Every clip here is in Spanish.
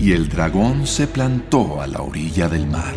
y el dragón se plantó a la orilla del mar.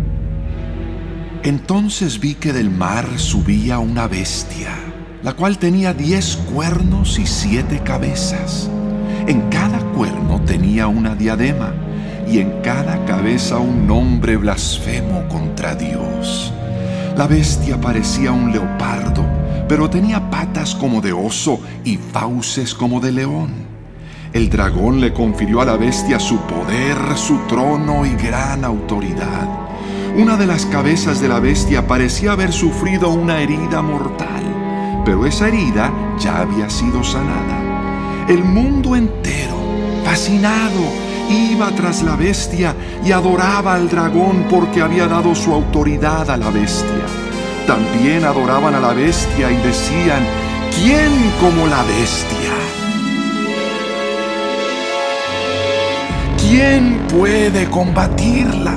Entonces vi que del mar subía una bestia, la cual tenía 10 cuernos y 7 cabezas. En cada cuerno tenía una diadema, y en cada cabeza un nombre blasfemo contra Dios. La bestia parecía un leopardo, pero tenía patas como de oso y fauces como de león. El dragón le confirió a la bestia su poder, su trono y gran autoridad. Una de las cabezas de la bestia parecía haber sufrido una herida mortal, pero esa herida ya había sido sanada. El mundo entero, fascinado, iba tras la bestia y adoraba al dragón porque había dado su autoridad a la bestia. También adoraban a la bestia y decían: ¿quién como la bestia? ¿Quién puede combatirla?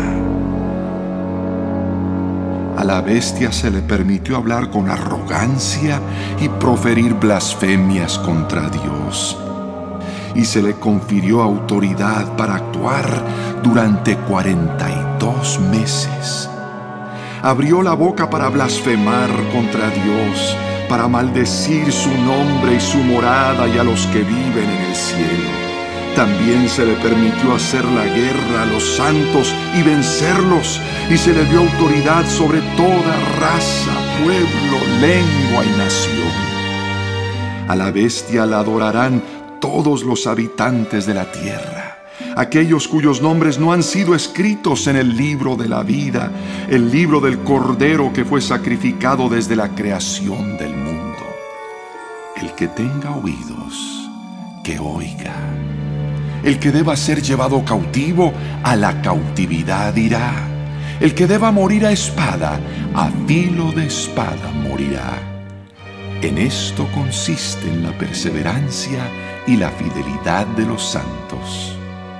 A la bestia se le permitió hablar con arrogancia y proferir blasfemias contra Dios. Y se le confirió autoridad para actuar durante 42 meses. Abrió la boca para blasfemar contra Dios, para maldecir su nombre y su morada y a los que viven en el cielo. También se le permitió hacer la guerra a los santos y vencerlos, y se le dio autoridad sobre toda raza, pueblo, lengua y nación. A la bestia la adorarán todos los habitantes de la tierra, aquellos cuyos nombres no han sido escritos en el libro de la vida, el libro del Cordero que fue sacrificado desde la creación del mundo. El que tenga oídos, que oiga. El que deba ser llevado cautivo, a la cautividad irá. El que deba morir a espada, a filo de espada morirá. En esto consisten la perseverancia y la fidelidad de los santos.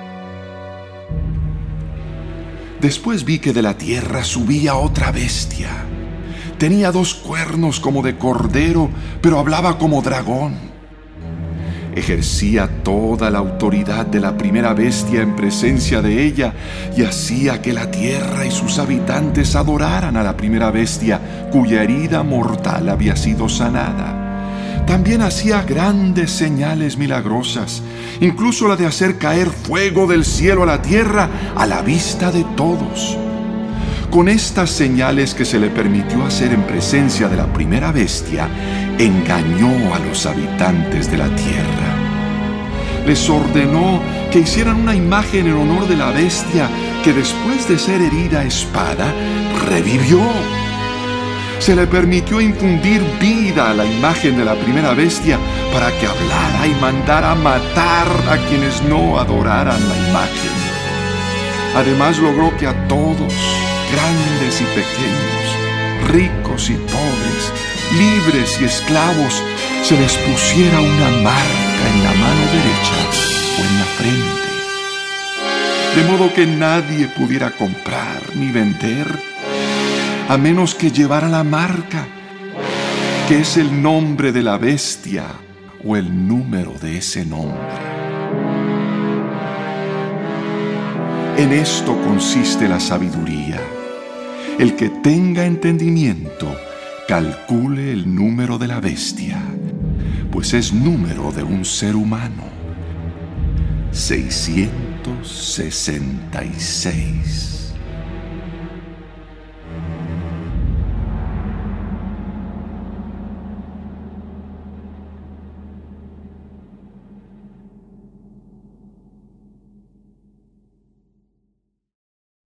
Después vi que de la tierra subía otra bestia. Tenía 2 cuernos como de cordero, pero hablaba como dragón. Ejercía toda la autoridad de la primera bestia en presencia de ella y hacía que la tierra y sus habitantes adoraran a la primera bestia, cuya herida mortal había sido sanada. También hacía grandes señales milagrosas, incluso la de hacer caer fuego del cielo a la tierra a la vista de todos. Con estas señales que se le permitió hacer en presencia de la primera bestia, engañó a los habitantes de la tierra. Les ordenó que hicieran una imagen en honor de la bestia que después de ser herida a espada, revivió. Se le permitió infundir vida a la imagen de la primera bestia para que hablara y mandara matar a quienes no adoraran la imagen. Además logró que a todos, grandes y pequeños, ricos y pobres, libres y esclavos, se les pusiera una marca en la mano derecha o en la frente, de modo que nadie pudiera comprar ni vender, a menos que llevara la marca, que es el nombre de la bestia o el número de ese nombre. En esto consiste la sabiduría. El que tenga entendimiento, calcule el número de la bestia, pues es número de un ser humano. 666.